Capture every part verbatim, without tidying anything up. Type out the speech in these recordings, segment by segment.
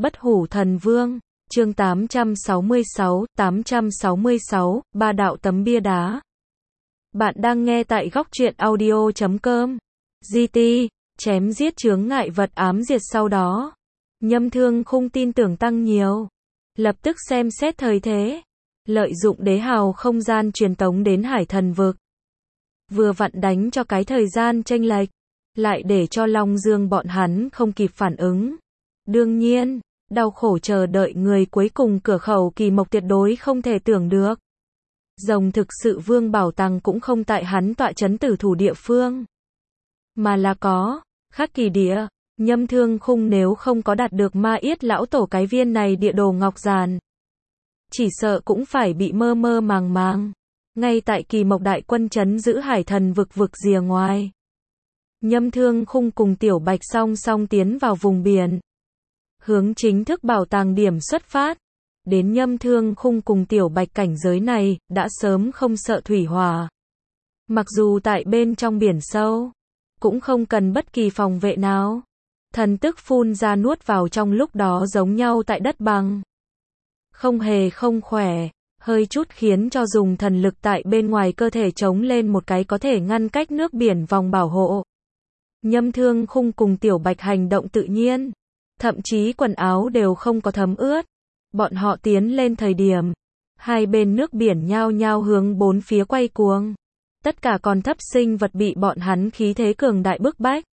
Bất hủ thần vương, chương tám trăm sáu mươi sáu, tám trăm sáu mươi sáu, ba đạo tấm bia đá. Bạn đang nghe tại góc truyện audio chấm com. giê tê, chém giết chướng ngại vật ám diệt sau đó. Nhâm Thương Khung tin tưởng tăng nhiều. Lập tức xem xét thời thế. Lợi dụng đế hào không gian truyền tống đến hải thần vực. Vừa vặn đánh cho cái thời gian chênh lệch. Lại để cho Long Dương bọn hắn không kịp phản ứng. Đương nhiên, đau khổ chờ đợi người cuối cùng cửa khẩu kỳ mộc tuyệt đối không thể tưởng được. Rồng thực sự vương bảo tàng cũng không tại hắn tọa chấn tử thủ địa phương. Mà là có, khắc kỳ địa, Nhâm Thương Khung nếu không có đạt được ma yết lão tổ cái viên này địa đồ ngọc giàn. Chỉ sợ cũng phải bị mơ mơ màng màng. Ngay tại kỳ mộc đại quân chấn giữ hải thần vực vực rìa ngoài. Nhâm Thương Khung cùng Tiểu Bạch song song tiến vào vùng biển. Hướng chính thức bảo tàng điểm xuất phát. Đến Nhâm Thương Khung cùng Tiểu Bạch cảnh giới này, đã sớm không sợ thủy hỏa. Mặc dù tại bên trong biển sâu, cũng không cần bất kỳ phòng vệ nào. Thần tức phun ra nuốt vào trong lúc đó giống nhau tại đất bằng. Không hề không khỏe, hơi chút khiến cho dùng thần lực tại bên ngoài cơ thể chống lên một cái có thể ngăn cách nước biển vòng bảo hộ. Nhâm Thương Khung cùng Tiểu Bạch hành động tự nhiên. Thậm chí quần áo đều không có thấm ướt. Bọn họ tiến lên thời điểm, hai bên nước biển nhao nhao hướng bốn phía quay cuồng. Tất cả còn thấp sinh vật bị bọn hắn khí thế cường đại bức bách.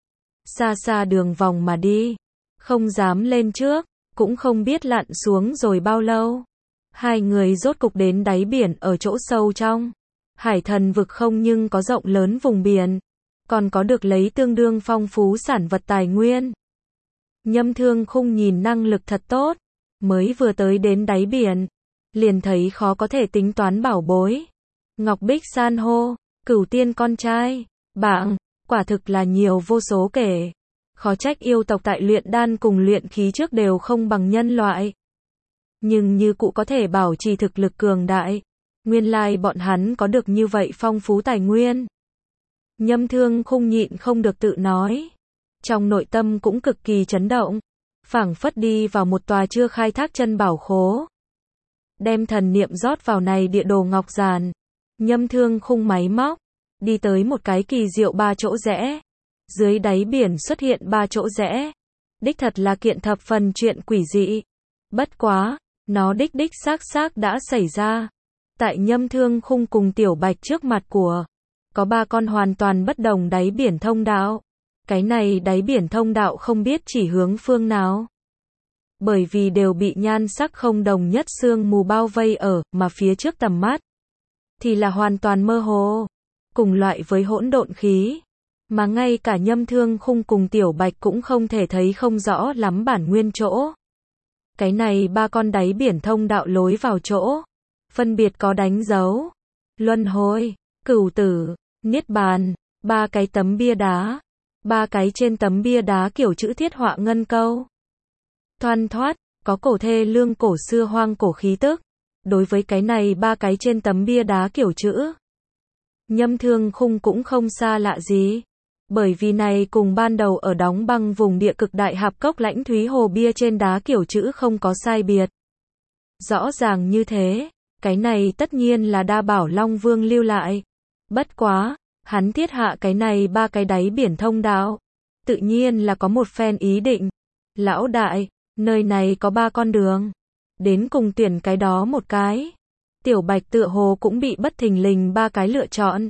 Xa xa đường vòng mà đi. Không dám lên trước, cũng không biết lặn xuống rồi bao lâu. Hai người rốt cục đến đáy biển ở chỗ sâu trong. Hải thần vực không nhưng có rộng lớn vùng biển. Còn có được lấy tương đương phong phú sản vật tài nguyên. Nhâm Thương Khung nhìn năng lực thật tốt. Mới vừa tới đến đáy biển. Liền thấy khó có thể tính toán bảo bối. Ngọc bích san hô, cửu tiên con trai, bảng, quả thực là nhiều vô số kể. Khó trách yêu tộc tại luyện đan cùng luyện khí trước đều không bằng nhân loại. Nhưng như cụ có thể bảo trì thực lực cường đại. Nguyên lai bọn hắn có được như vậy phong phú tài nguyên. Nhâm Thương Khung nhịn không được tự nói. Trong nội tâm cũng cực kỳ chấn động. Phảng phất đi vào một tòa chưa khai thác chân bảo khố. Đem thần niệm rót vào này địa đồ ngọc giàn. Nhâm Thương Khung máy móc. Đi tới một cái kỳ diệu ba chỗ rẽ. Dưới đáy biển xuất hiện ba chỗ rẽ. Đích thật là kiện thập phần chuyện quỷ dị. Bất quá, nó đích đích xác xác đã xảy ra. Tại Nhâm Thương Khung cùng Tiểu Bạch trước mặt của. Có ba con hoàn toàn bất đồng đáy biển thông đạo. Cái này đáy biển thông đạo không biết chỉ hướng phương nào. Bởi vì đều bị nhan sắc không đồng nhất sương mù bao vây ở, mà phía trước tầm mắt. Thì là hoàn toàn mơ hồ. Cùng loại với hỗn độn khí. Mà ngay cả Nhâm Thương Khung cùng Tiểu Bạch cũng không thể thấy không rõ lắm bản nguyên chỗ. Cái này ba con đáy biển thông đạo lối vào chỗ. Phân biệt có đánh dấu. Luân hồi, cửu tử, niết bàn, ba cái tấm bia đá. Ba cái trên tấm bia đá kiểu chữ thiết họa ngân câu. Thoăn thoắt, có cổ thê lương cổ xưa hoang cổ khí tức. Đối với cái này ba cái trên tấm bia đá kiểu chữ. Nhâm Thương Khung cũng không xa lạ gì. Bởi vì này cùng ban đầu ở đóng băng vùng địa cực đại hạp cốc lãnh thúy hồ bia trên đá kiểu chữ không có sai biệt. Rõ ràng như thế, cái này tất nhiên là Đa Bảo Long Vương lưu lại. Bất quá. Hắn thiết hạ cái này ba cái đáy biển thông đạo. Tự nhiên là có một phen ý định. Lão đại, nơi này có ba con đường. Đến cùng tuyển cái đó một cái. Tiểu Bạch tựa hồ cũng bị bất thình lình ba cái lựa chọn.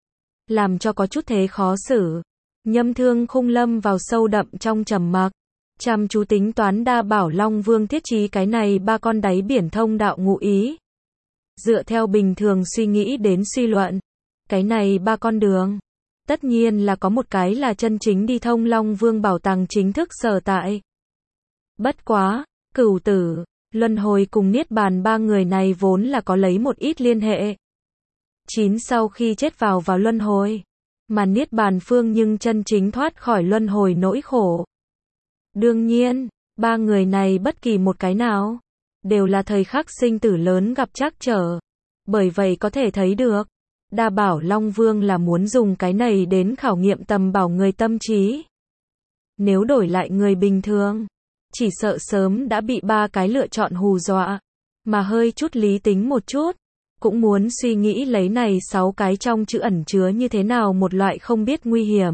Làm cho có chút thế khó xử. Nhâm Thương Khung lâm vào sâu đậm trong trầm mặc. Chăm chú tính toán Đa Bảo Long Vương thiết trí cái này ba con đáy biển thông đạo ngụ ý. Dựa theo bình thường suy nghĩ đến suy luận. Cái này ba con đường. Tất nhiên là có một cái là chân chính đi thông Long Vương bảo tàng chính thức sở tại. Bất quá, cửu tử, luân hồi cùng niết bàn ba người này vốn là có lấy một ít liên hệ. Chín sau khi chết vào vào luân hồi. Mà niết bàn phương nhưng chân chính thoát khỏi luân hồi nỗi khổ. Đương nhiên, ba người này bất kỳ một cái nào. Đều là thời khắc sinh tử lớn gặp trắc trở. Bởi vậy có thể thấy được. Đa Bảo Long Vương là muốn dùng cái này đến khảo nghiệm tầm bảo người tâm trí. Nếu đổi lại người bình thường, chỉ sợ sớm đã bị ba cái lựa chọn hù dọa, mà hơi chút lý tính một chút, cũng muốn suy nghĩ lấy này sáu cái trong chữ ẩn chứa như thế nào một loại không biết nguy hiểm.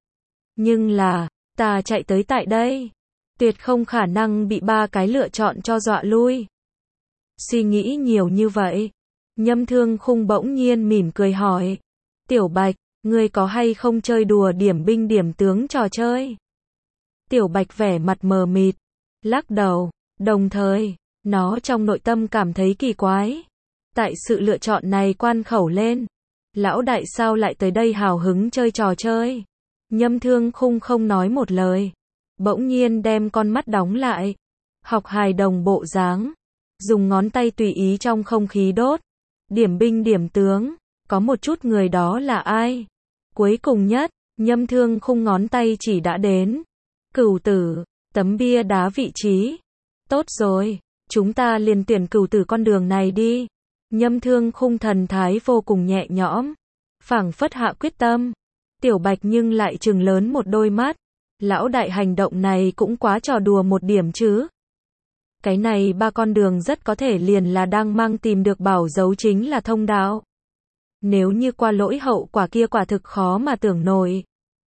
Nhưng là, ta chạy tới tại đây, tuyệt không khả năng bị ba cái lựa chọn cho dọa lui. Suy nghĩ nhiều như vậy, Nhâm Thương Khung bỗng nhiên mỉm cười hỏi, Tiểu Bạch, ngươi có hay không chơi đùa điểm binh điểm tướng trò chơi? Tiểu Bạch vẻ mặt mờ mịt, lắc đầu, đồng thời, nó trong nội tâm cảm thấy kỳ quái. Tại sự lựa chọn này quan khẩu lên, lão đại sao lại tới đây hào hứng chơi trò chơi? Nhâm Thương Khung không nói một lời, bỗng nhiên đem con mắt đóng lại, học hài đồng bộ dáng, dùng ngón tay tùy ý trong không khí đốt, điểm binh điểm tướng, có một chút người đó là ai? Cuối cùng nhất, Nhâm Thương Khung ngón tay chỉ đã đến Cửu Tử, tấm bia đá vị trí. Tốt rồi, chúng ta liền tuyển Cửu Tử con đường này đi. Nhâm Thương Khung thần thái vô cùng nhẹ nhõm, phảng phất hạ quyết tâm. Tiểu Bạch nhưng lại trừng lớn một đôi mắt, lão đại hành động này cũng quá trò đùa một điểm chứ. Cái này ba con đường rất có thể liền là đang mang tìm được bảo dấu chính là thông đạo. Nếu như qua lỗi hậu quả kia quả thực khó mà tưởng nổi.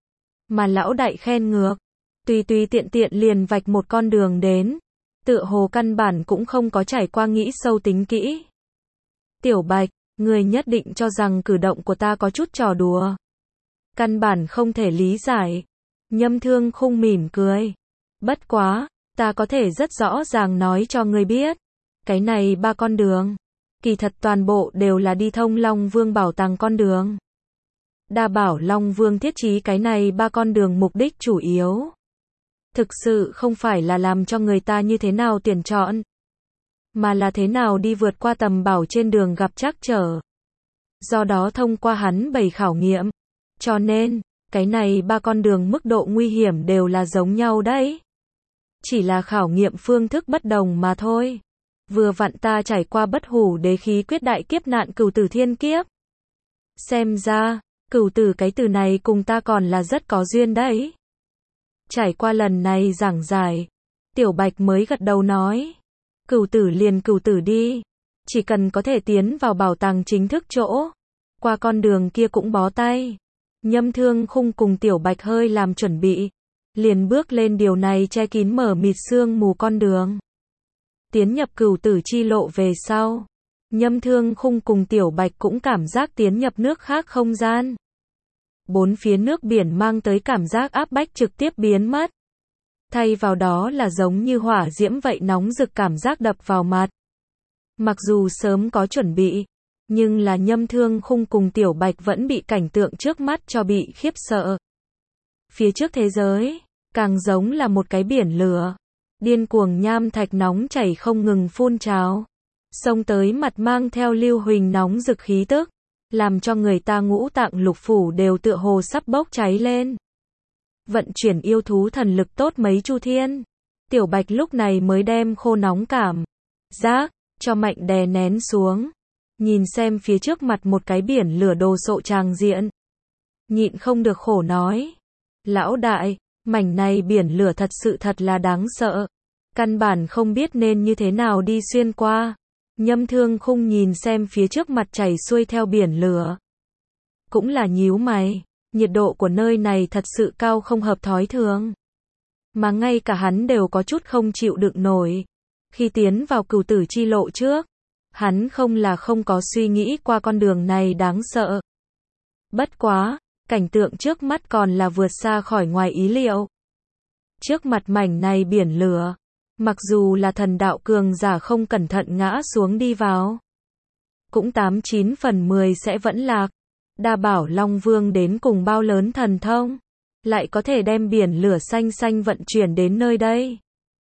Mà lão đại khen ngược, tùy tùy tiện tiện liền vạch một con đường đến, tựa hồ căn bản cũng không có trải qua nghĩ sâu tính kỹ. Tiểu Bạch, người nhất định cho rằng cử động của ta có chút trò đùa. Căn bản không thể lý giải. Nhâm Thương Khung mỉm cười. Bất quá, ta có thể rất rõ ràng nói cho người biết. Cái này ba con đường, kỳ thật toàn bộ đều là đi thông Long Vương bảo tàng con đường. Đa bảo Long Vương thiết trí cái này ba con đường mục đích chủ yếu. Thực sự không phải là làm cho người ta như thế nào tuyển chọn, mà là thế nào đi vượt qua tầm bảo trên đường gặp trắc trở. Do đó thông qua hắn bảy khảo nghiệm. Cho nên, cái này ba con đường mức độ nguy hiểm đều là giống nhau đấy. Chỉ là khảo nghiệm phương thức bất đồng mà thôi. Vừa vặn ta trải qua bất hủ đế khí quyết đại kiếp nạn cửu tử thiên kiếp. Xem ra, cửu tử cái từ này cùng ta còn là rất có duyên đấy. Trải qua lần này giảng giải, Tiểu Bạch mới gật đầu nói. Cửu tử liền cửu tử đi. Chỉ cần có thể tiến vào bảo tàng chính thức chỗ, qua con đường kia cũng bó tay. Nhâm Thương Khung cùng Tiểu Bạch hơi làm chuẩn bị, liền bước lên điều này che kín mở mịt sương mù con đường. Tiến nhập cửu tử chi lộ về sau, Nhâm Thương Khung cùng Tiểu Bạch cũng cảm giác tiến nhập nước khác không gian. Bốn phía nước biển mang tới cảm giác áp bách trực tiếp biến mất. Thay vào đó là giống như hỏa diễm vậy nóng rực cảm giác đập vào mặt. Mặc dù sớm có chuẩn bị, nhưng là Nhâm Thương Khung cùng Tiểu Bạch vẫn bị cảnh tượng trước mắt cho bị khiếp sợ. Phía trước thế giới, càng giống là một cái biển lửa. Điên cuồng nham thạch nóng chảy không ngừng phun trào. Xông tới mặt mang theo lưu huỳnh nóng rực khí tức, làm cho người ta ngũ tạng lục phủ đều tựa hồ sắp bốc cháy lên. Vận chuyển yêu thú thần lực tốt mấy chu thiên. Tiểu Bạch lúc này mới đem khô nóng cảm giác cho mạnh đè nén xuống. Nhìn xem phía trước mặt một cái biển lửa đồ sộ tràng diện, nhịn không được khổ nói. Lão đại, mảnh này biển lửa thật sự thật là đáng sợ. Căn bản không biết nên như thế nào đi xuyên qua. Nhâm Thương Khung nhìn xem phía trước mặt chảy xuôi theo biển lửa. Cũng là nhíu mày, nhiệt độ của nơi này thật sự cao không hợp thói thường. Mà ngay cả hắn đều có chút không chịu đựng nổi. Khi tiến vào cửu tử chi lộ trước, hắn không là không có suy nghĩ qua con đường này đáng sợ. Bất quá, cảnh tượng trước mắt còn là vượt xa khỏi ngoài ý liệu. Trước mặt mảnh này biển lửa, mặc dù là thần đạo cường giả không cẩn thận ngã xuống đi vào, cũng tám chín phần mười sẽ vẫn lạc. Đa bảo Long Vương đến cùng bao lớn thần thông, lại có thể đem biển lửa xanh xanh vận chuyển đến nơi đây.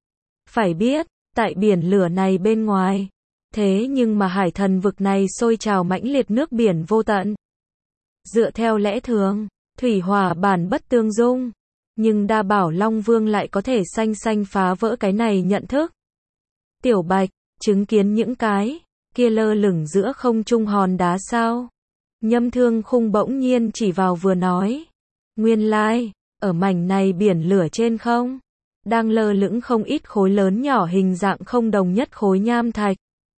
Phải biết, tại biển lửa này bên ngoài, thế nhưng mà hải thần vực này sôi trào mãnh liệt nước biển vô tận. Dựa theo lẽ thường, thủy hỏa bản bất tương dung, nhưng Đa bảo Long Vương lại có thể xanh xanh phá vỡ cái này nhận thức. Tiểu Bạch, chứng kiến những cái kia lơ lửng giữa không trung hòn đá sao? Nhâm Thương Khung bỗng nhiên chỉ vào vừa nói. Nguyên lai, like, ở mảnh này biển lửa trên không, đang lơ lửng không ít khối lớn nhỏ hình dạng không đồng nhất khối nham thạch.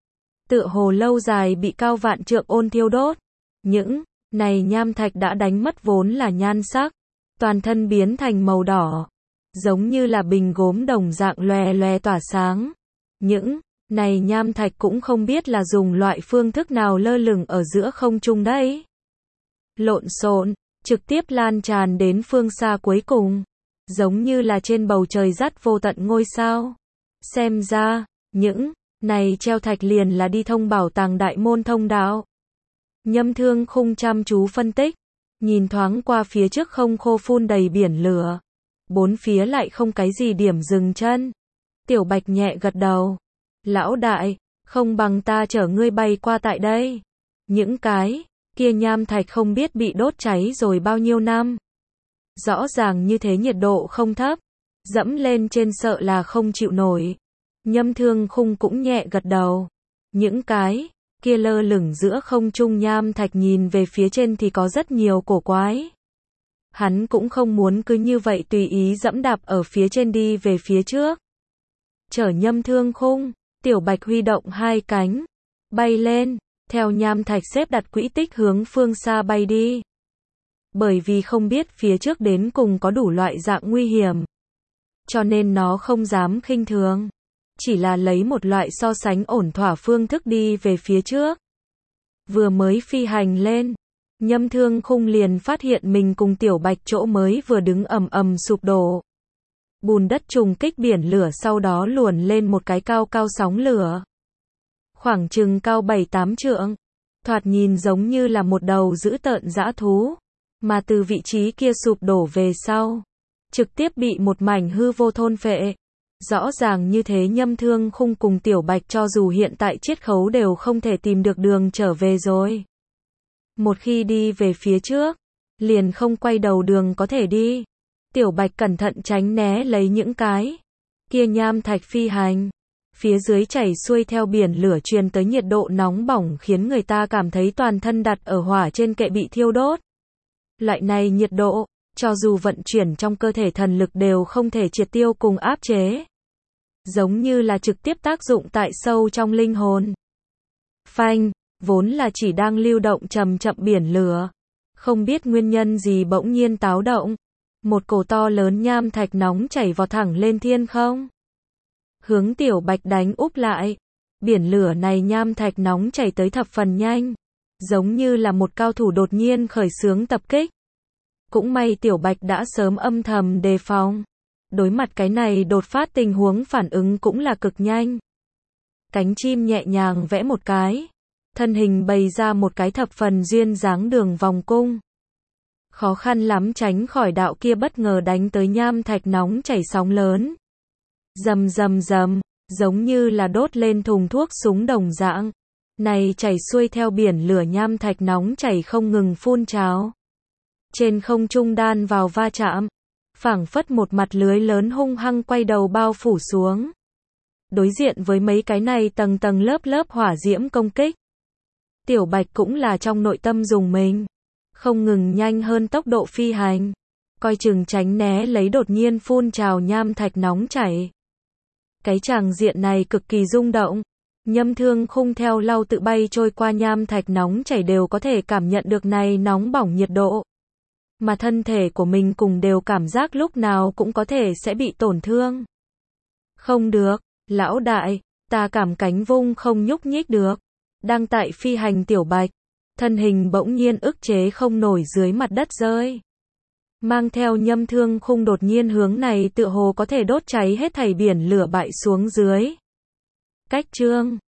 Tựa hồ lâu dài bị cao vạn trượng ôn thiêu đốt. Những này nham thạch đã đánh mất vốn là nhan sắc, toàn thân biến thành màu đỏ, giống như là bình gốm đồng dạng loè loè tỏa sáng. Những này nham thạch cũng không biết là dùng loại phương thức nào lơ lửng ở giữa không trung đấy. Lộn xộn, trực tiếp lan tràn đến phương xa cuối cùng, giống như là trên bầu trời dắt vô tận ngôi sao. Xem ra, những này treo thạch liền là đi thông bảo tàng đại môn thông đạo. Nhâm Thương Khung chăm chú phân tích, nhìn thoáng qua phía trước không khô phun đầy biển lửa. Bốn phía lại không cái gì điểm dừng chân. Tiểu Bạch nhẹ gật đầu. Lão đại, không bằng ta chở ngươi bay qua tại đây. Những cái kia nham thạch không biết bị đốt cháy rồi bao nhiêu năm. Rõ ràng như thế nhiệt độ không thấp, dẫm lên trên sợ là không chịu nổi. Nhâm Thương Khung cũng nhẹ gật đầu. Những cái kia lơ lửng giữa không trung nham thạch nhìn về phía trên thì có rất nhiều cổ quái. Hắn cũng không muốn cứ như vậy tùy ý dẫm đạp ở phía trên đi về phía trước. Chở Nhâm Thương Khung, Tiểu Bạch huy động hai cánh, bay lên, theo nham thạch xếp đặt quỹ tích hướng phương xa bay đi. Bởi vì không biết phía trước đến cùng có đủ loại dạng nguy hiểm, cho nên nó không dám khinh thường, chỉ là lấy một loại so sánh ổn thỏa phương thức đi về phía trước. Vừa mới phi hành lên, Nhâm Thương Khung liền phát hiện mình cùng Tiểu Bạch chỗ mới vừa đứng ầm ầm sụp đổ. Bùn đất trùng kích biển lửa sau đó luồn lên một cái cao cao sóng lửa. Khoảng chừng cao bảy tám trượng, thoạt nhìn giống như là một đầu dữ tợn dã thú, mà từ vị trí kia sụp đổ về sau, trực tiếp bị một mảnh hư vô thôn phệ. Rõ ràng như thế Nhâm Thương Khung cùng Tiểu Bạch cho dù hiện tại chiết khấu đều không thể tìm được đường trở về rồi. Một khi đi về phía trước, liền không quay đầu đường có thể đi. Tiểu Bạch cẩn thận tránh né lấy những cái kia nham thạch phi hành. Phía dưới chảy xuôi theo biển lửa truyền tới nhiệt độ nóng bỏng khiến người ta cảm thấy toàn thân đặt ở hỏa trên kệ bị thiêu đốt. Loại này nhiệt độ, cho dù vận chuyển trong cơ thể thần lực đều không thể triệt tiêu cùng áp chế. Giống như là trực tiếp tác dụng tại sâu trong linh hồn. Phanh, vốn là chỉ đang lưu động chậm chậm biển lửa. Không biết nguyên nhân gì bỗng nhiên táo động. Một cổ to lớn nham thạch nóng chảy vọt thẳng lên thiên không. Hướng Tiểu Bạch đánh úp lại. Biển lửa này nham thạch nóng chảy tới thập phần nhanh. Giống như là một cao thủ đột nhiên khởi xướng tập kích. Cũng may Tiểu Bạch đã sớm âm thầm đề phòng. Đối mặt cái này đột phát tình huống phản ứng cũng là cực nhanh. Cánh chim nhẹ nhàng vẽ một cái. Thân hình bày ra một cái thập phần duyên dáng đường vòng cung. Khó khăn lắm tránh khỏi đạo kia bất ngờ đánh tới nham thạch nóng chảy sóng lớn. Rầm rầm rầm, giống như là đốt lên thùng thuốc súng đồng dạng. Này chảy xuôi theo biển lửa nham thạch nóng chảy không ngừng phun trào. Trên không trung đan vào va chạm, phảng phất một mặt lưới lớn hung hăng quay đầu bao phủ xuống. Đối diện với mấy cái này tầng tầng lớp lớp hỏa diễm công kích. Tiểu Bạch cũng là trong nội tâm dùng mình. Không ngừng nhanh hơn tốc độ phi hành. Coi chừng tránh né lấy đột nhiên phun trào nham thạch nóng chảy. Cái tràng diện này cực kỳ rung động. Nhâm Thương Khung theo lau tự bay trôi qua nham thạch nóng chảy đều có thể cảm nhận được này nóng bỏng nhiệt độ. Mà thân thể của mình cùng đều cảm giác lúc nào cũng có thể sẽ bị tổn thương. Không được, lão đại, ta cảm cánh vung không nhúc nhích được. Đang tại phi hành Tiểu Bạch, thân hình bỗng nhiên ức chế không nổi dưới mặt đất rơi. Mang theo Nhâm Thương Khung đột nhiên hướng này tựa hồ có thể đốt cháy hết thảy biển lửa bại xuống dưới. Cách chương